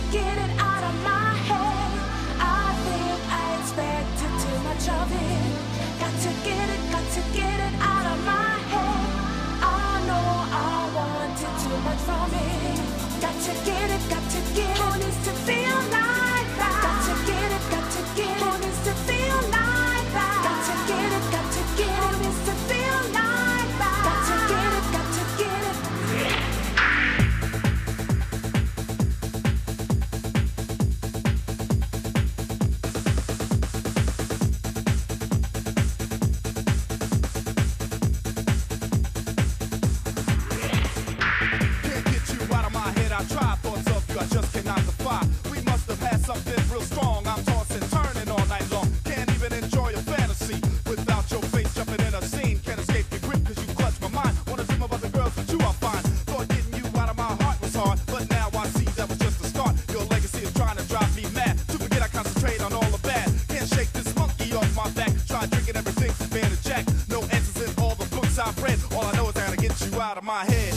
get it out of my head. I think I expected too much of it. Got to get it out of my head. I know I wanted too much from it. Got to get it. Who needs to feel like that? Got to get it. Who needs to feel like that? Got to get it. Who needs to feel like that? Got to get it. Can't get you out of my head. I try thoughts of you, I just cannot defy. We must have had something real strong. I'm tossing, turning all night long. Can't even enjoy a fantasy without your face jumping in a scene. Can't escape your grip cause you clutch my mind. Wanna dream about the girls with you I find. Thought getting you out of my heart was hard, but now I see that was just the start. Your legacy is trying to drive me mad. To forget I concentrate on all the bad. Can't shake this monkey off my back. Try drinking everything from bear to jack. No answers in all the books I've read. All I know is I gotta get you out of my head.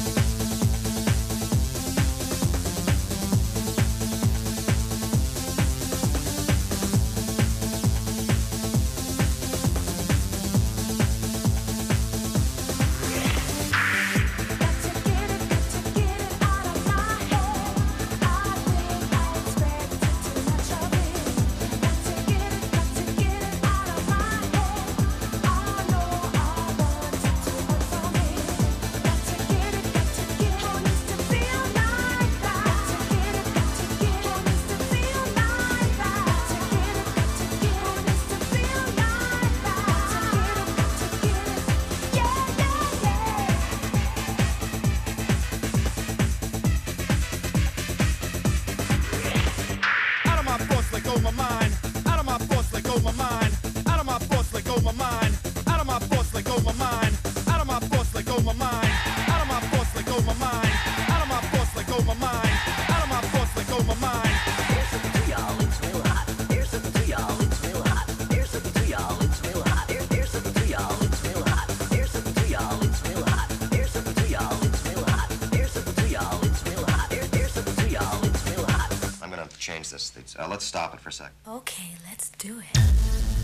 Change this. Let's stop it for a sec. Okay, let's do it.